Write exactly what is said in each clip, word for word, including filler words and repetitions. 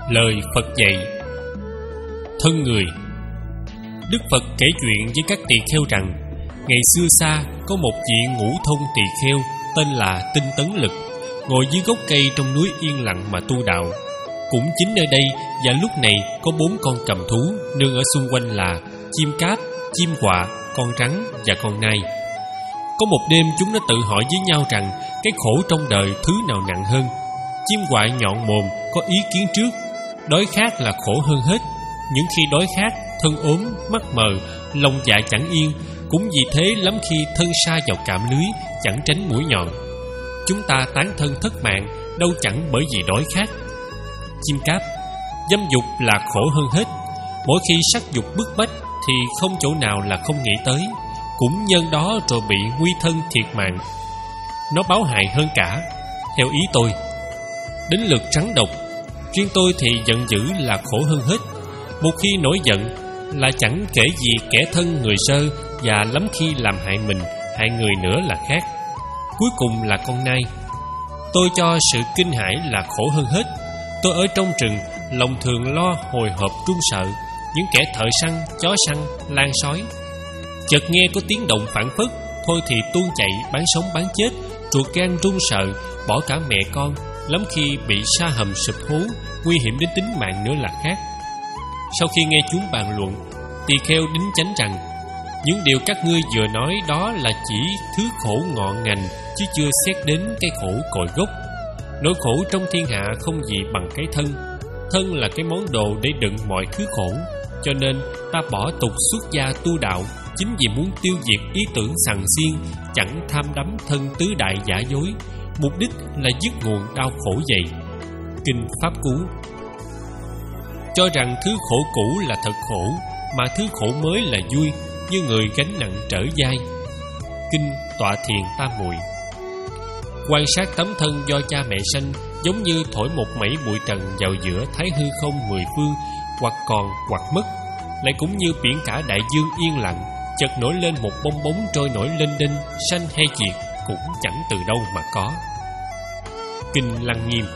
Lời Phật dạy. Thân người. Đức Phật kể chuyện với các tỳ kheo rằng, ngày xưa xa có một vị ngũ thông tỳ kheo tên là Tinh Tấn Lực, ngồi dưới gốc cây trong núi yên lặng mà tu đạo. Cũng chính nơi đây và lúc này có bốn con cầm thú nương ở xung quanh là chim cáp, chim quạ, con rắn và con nai. Có một đêm chúng nó tự hỏi với nhau rằng cái khổ trong đời thứ nào nặng hơn. Chim quạ nhọn mồm có ý kiến trước, đói khát là khổ hơn hết. Những khi đói khát, thân ốm, mắt mờ, lòng dạ chẳng yên. Cũng vì thế lắm khi thân sa vào cạm lưới, chẳng tránh mũi nhọn. Chúng ta tán thân thất mạng, đâu chẳng bởi vì đói khát. Chim cáp: dâm dục là khổ hơn hết. Mỗi khi sắc dục bức bách thì không chỗ nào là không nghĩ tới. Cũng nhân đó rồi bị nguy thân thiệt mạng. Nó báo hại hơn cả, theo ý tôi. Đến lượt rắn độc, riêng tôi thì giận dữ là khổ hơn hết. Một khi nổi giận là chẳng kể gì kẻ thân người sơ, và lắm khi làm hại mình, hại người nữa là khác. Cuối cùng là con nai. Tôi cho sự kinh hãi là khổ hơn hết. Tôi ở trong rừng, lòng thường lo hồi hộp run sợ. Những kẻ thợ săn, chó săn, lan sói. Chợt nghe có tiếng động phảng phất, thôi thì tuôn chạy bán sống bán chết, ruột gan run sợ, bỏ cả mẹ con. Lắm khi bị sa hầm sụp hố, nguy hiểm đến tính mạng nữa là khác. Sau khi nghe chúng bàn luận, tỳ kheo đính chánh rằng, những điều các ngươi vừa nói đó là chỉ thứ khổ ngọn ngành, chứ chưa xét đến cái khổ cội gốc. Nỗi khổ trong thiên hạ không gì bằng cái thân. Thân là cái món đồ để đựng mọi thứ khổ. Cho nên ta bỏ tục xuất gia tu đạo, chính vì muốn tiêu diệt ý tưởng sằng xiên, chẳng tham đắm thân tứ đại giả dối. Mục đích là dứt nguồn đau khổ vậy. Kinh Pháp Cú. Cho rằng thứ khổ cũ là thật khổ, mà thứ khổ mới là vui, như người gánh nặng trở vai. Kinh Tọa Thiền Tam Muội. Quan sát tấm thân do cha mẹ sanh, giống như thổi một mẩy bụi trần vào giữa thái hư không mười phương, hoặc còn hoặc mất. Lại cũng như biển cả đại dương yên lặng, chợt nổi lên một bong bóng trôi nổi lên đênh, sanh hay diệt cũng chẳng từ đâu mà có. Kinh Lăng Nghiêm.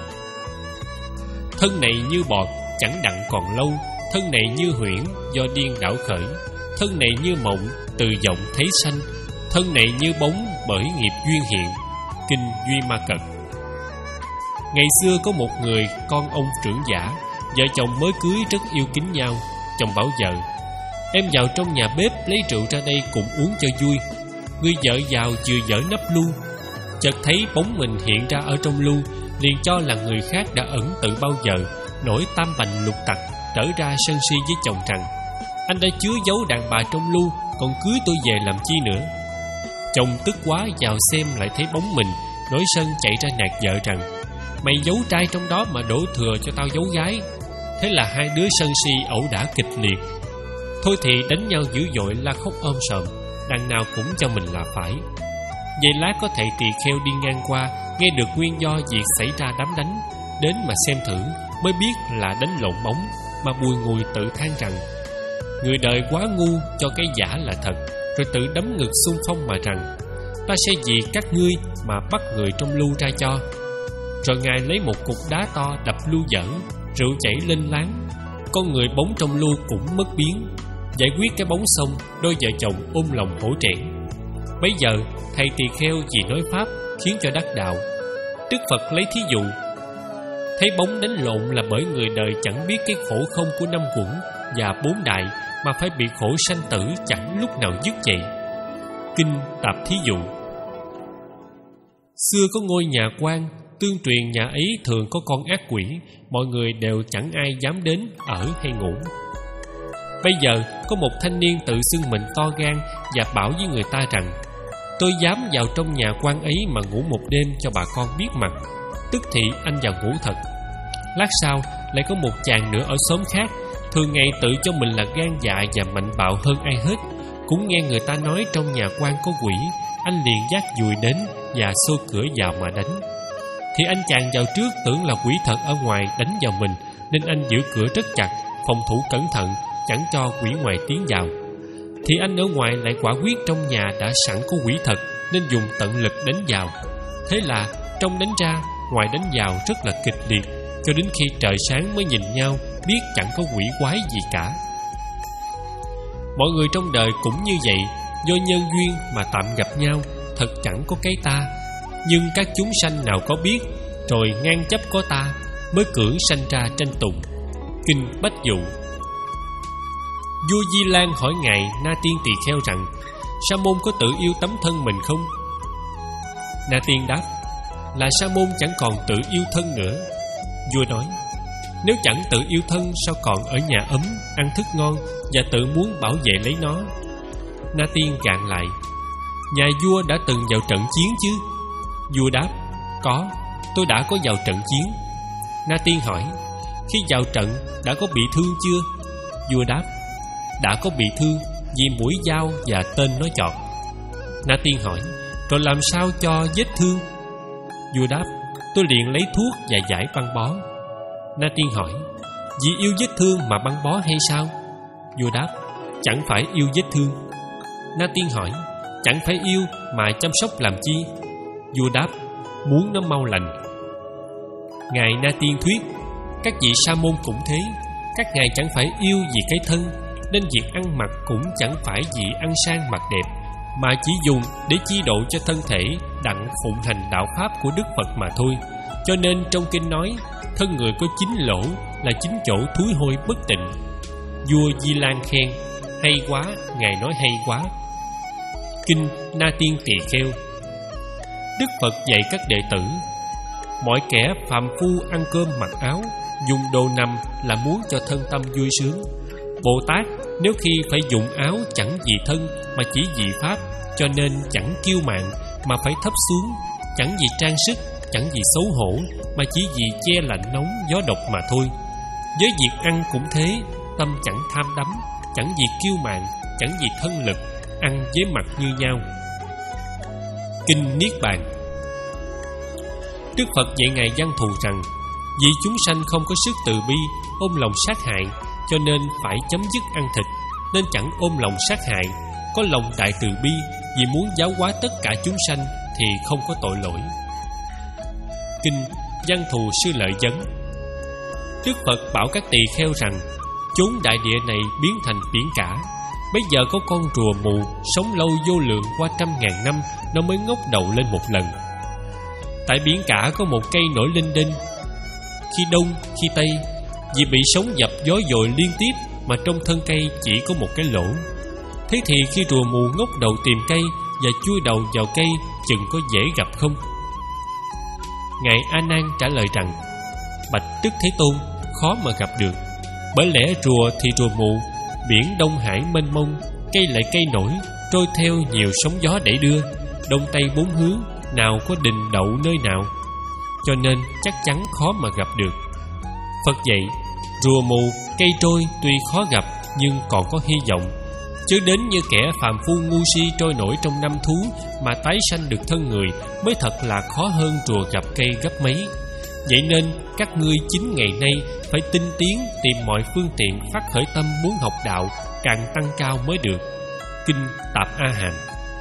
Thân này như bọt, chẳng đặng còn lâu. Thân này như huyễn, do điên đảo khởi. Thân này như mộng, từ vọng thấy sanh. Thân này như bóng, bởi nghiệp duyên hiện. Kinh Duy Ma Cật. Ngày xưa có một người con ông trưởng giả, vợ chồng mới cưới rất yêu kính nhau. Chồng bảo vợ: em vào trong nhà bếp lấy rượu ra đây cùng uống cho vui. Người vợ vào vừa dở nắp lu, chợt thấy bóng mình hiện ra ở trong lu, liền cho là người khác đã ẩn tự bao giờ, nổi tam bành lục tặc, trở ra sân si với chồng rằng: anh đã chứa giấu đàn bà trong lu, còn cưới tôi về làm chi nữa. Chồng tức quá vào xem lại thấy bóng mình, nổi sân chạy ra nạt vợ rằng: mày giấu trai trong đó mà đổ thừa cho tao giấu gái. Thế là hai đứa sân si ẩu đả kịch liệt. Thôi thì đánh nhau dữ dội, la khóc ôm sòm, đằng nào cũng cho mình là phải. Vậy lát có thầy tỳ kheo đi ngang qua, nghe được nguyên do việc xảy ra đám đánh, đến mà xem thử mới biết là đánh lộn bóng, mà bùi ngùi tự than rằng: người đời quá ngu, cho cái giả là thật, rồi tự đấm ngực xung phong mà rằng: ta sẽ vì các ngươi mà bắt người trong lu ra cho. Rồi ngài lấy một cục đá to đập lu dở, rượu chảy lên láng. Con người bóng trong lu cũng mất biến. Giải quyết cái bóng xong, đôi vợ chồng ôm lòng hổ trẻn. Bấy giờ thầy tỳ kheo vì nói pháp khiến cho đắc đạo. Đức Phật lấy thí dụ: thấy bóng đánh lộn là bởi người đời chẳng biết cái khổ không của năm quẩn và bốn đại, mà phải bị khổ sanh tử chẳng lúc nào dứt vậy. Kinh Tạp Thí Dụ. Xưa có ngôi nhà quan, tương truyền nhà ấy thường có con ác quỷ, mọi người đều chẳng ai dám đến ở hay ngủ. Bây giờ có một thanh niên tự xưng mình to gan và bảo với người ta rằng: tôi dám vào trong nhà quan ấy mà ngủ một đêm cho bà con biết mặt. Tức thì anh vào ngủ thật. Lát sau lại có một chàng nữa ở xóm khác, thường ngày tự cho mình là gan dạ và mạnh bạo hơn ai hết. Cũng nghe người ta nói trong nhà quan có quỷ, anh liền vác dùi đến và xô cửa vào mà đánh. Thì anh chàng vào trước tưởng là quỷ thật ở ngoài đánh vào mình, nên anh giữ cửa rất chặt, phòng thủ cẩn thận, chẳng cho quỷ ngoài tiến vào. Thì anh ở ngoài lại quả quyết trong nhà đã sẵn có quỷ thật, nên dùng tận lực đánh vào. Thế là trong đánh ra, ngoài đánh vào rất là kịch liệt, cho đến khi trời sáng mới nhìn nhau, biết chẳng có quỷ quái gì cả. Mọi người trong đời cũng như vậy, do nhân duyên mà tạm gặp nhau, thật chẳng có cái ta. Nhưng các chúng sanh nào có biết, rồi ngang chấp có ta, mới cưỡng sanh ra tranh tùng. Kinh Bách Dụ. Vua Di Lan hỏi ngài Na Tiên Tỳ Kheo rằng: Sa môn có tự yêu tấm thân mình không? Na Tiên đáp: Là Sa môn chẳng còn tự yêu thân nữa. Vua nói: Nếu chẳng tự yêu thân, sao còn ở nhà ấm, ăn thức ngon và tự muốn bảo vệ lấy nó? Na Tiên gạn lại: Nhà vua đã từng vào trận chiến chứ? Vua đáp: Có, tôi đã có vào trận chiến. Na Tiên hỏi: Khi vào trận đã có bị thương chưa? Vua đáp: Đã có bị thương vì mũi dao và tên nó chọt. Na Tiên hỏi: Rồi làm sao cho vết thương? Vua đáp: Tôi liền lấy thuốc và giải băng bó. Na Tiên hỏi: Vì yêu vết thương mà băng bó hay sao? Vua đáp: Chẳng phải yêu vết thương. Na Tiên hỏi: Chẳng phải yêu mà chăm sóc làm chi? Vua đáp: Muốn nó mau lành. Ngài Na Tiên thuyết: Các vị sa môn cũng thế. Các ngài chẳng phải yêu vì cái thân, nên việc ăn mặc cũng chẳng phải vì ăn sang mặc đẹp, mà chỉ dùng để chi độ cho thân thể đặng phụng hành đạo pháp của Đức Phật mà thôi. Cho nên trong kinh nói: Thân người có chín lỗ, là chín chỗ thúi hôi bất tịnh. Vua Di Lan khen: Hay quá, ngài nói hay quá. Kinh Na Tiên Tỳ Kheo. Đức Phật dạy các đệ tử: Mọi kẻ phàm phu ăn cơm mặc áo, dùng đồ nằm là muốn cho thân tâm vui sướng. Bồ Tát nếu khi phải dùng áo chẳng vì thân mà chỉ vì pháp, cho nên chẳng kiêu mạn mà phải thấp xuống, chẳng vì trang sức, chẳng vì xấu hổ, mà chỉ vì che lạnh nóng gió độc mà thôi. Với việc ăn cũng thế, tâm chẳng tham đắm, chẳng vì kiêu mạn, chẳng vì thân lực, ăn với mặt như nhau. Kinh Niết Bàn. Đức Phật dạy ngài Văn Thù rằng: Vì chúng sanh không có sức từ bi, ôm lòng sát hại, cho nên phải chấm dứt ăn thịt, nên chẳng ôm lòng sát hại, có lòng đại từ bi, vì muốn giáo hóa tất cả chúng sanh thì không có tội lỗi. Kinh Văn Thù Sư Lợi Vấn. Đức Phật bảo các tỳ kheo rằng: Chốn đại địa này biến thành biển cả. Bây giờ có con rùa mù sống lâu vô lượng qua trăm ngàn năm, nó mới ngóc đầu lên một lần. Tại biển cả có một cây nổi linh đinh, khi đông khi tây, vì bị sóng dập gió dội liên tiếp mà trong thân cây chỉ có một cái lỗ. Thế thì khi rùa mù ngóc đầu tìm cây và chui đầu vào cây, chừng có dễ gặp không? Ngài A Nan trả lời rằng: Bạch Đức Thế Tôn, khó mà gặp được. Bởi lẽ rùa thì rùa mù, biển Đông Hải mênh mông, cây lại cây nổi, trôi theo nhiều sóng gió đẩy đưa, đông tây bốn hướng, nào có đình đậu nơi nào, cho nên chắc chắn khó mà gặp được. Phật dạy: Rùa mù, cây trôi tuy khó gặp, nhưng còn có hy vọng. Chứ đến như kẻ phàm phu ngu si trôi nổi trong năm thú mà tái sanh được thân người, mới thật là khó hơn rùa gặp cây gấp mấy. Vậy nên các ngươi chính ngày nay phải tinh tiến, tìm mọi phương tiện phát khởi tâm muốn học đạo, càng tăng cao mới được. Kinh Tạp A Hàm.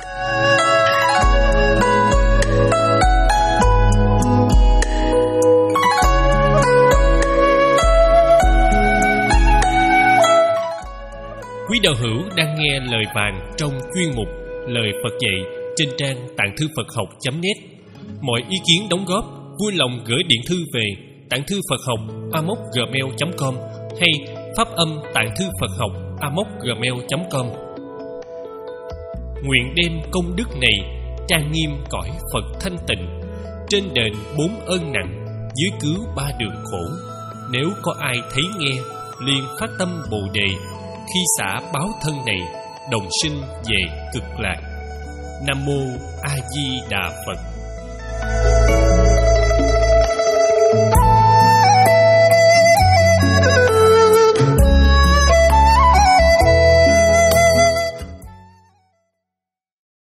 Quý đạo hữu đang nghe lời vàng trong chuyên mục Lời Phật dạy trên trang tạng thư Phật học chấm net. Mọi ý kiến đóng góp vui lòng gửi điện thư về tạng thư Phật học a m o c gmail chấm com hay pháp âm tạng thư Phật học a m o c gmail chấm com. Nguyện đem công đức này trang nghiêm cõi Phật thanh tịnh, trên đền bốn ơn nặng, dưới cứu ba đường khổ. Nếu có ai thấy nghe, liền phát tâm Bồ đề, khi xả báo thân này, đồng sinh về cực lạc. Nam mô A Di Đà Phật.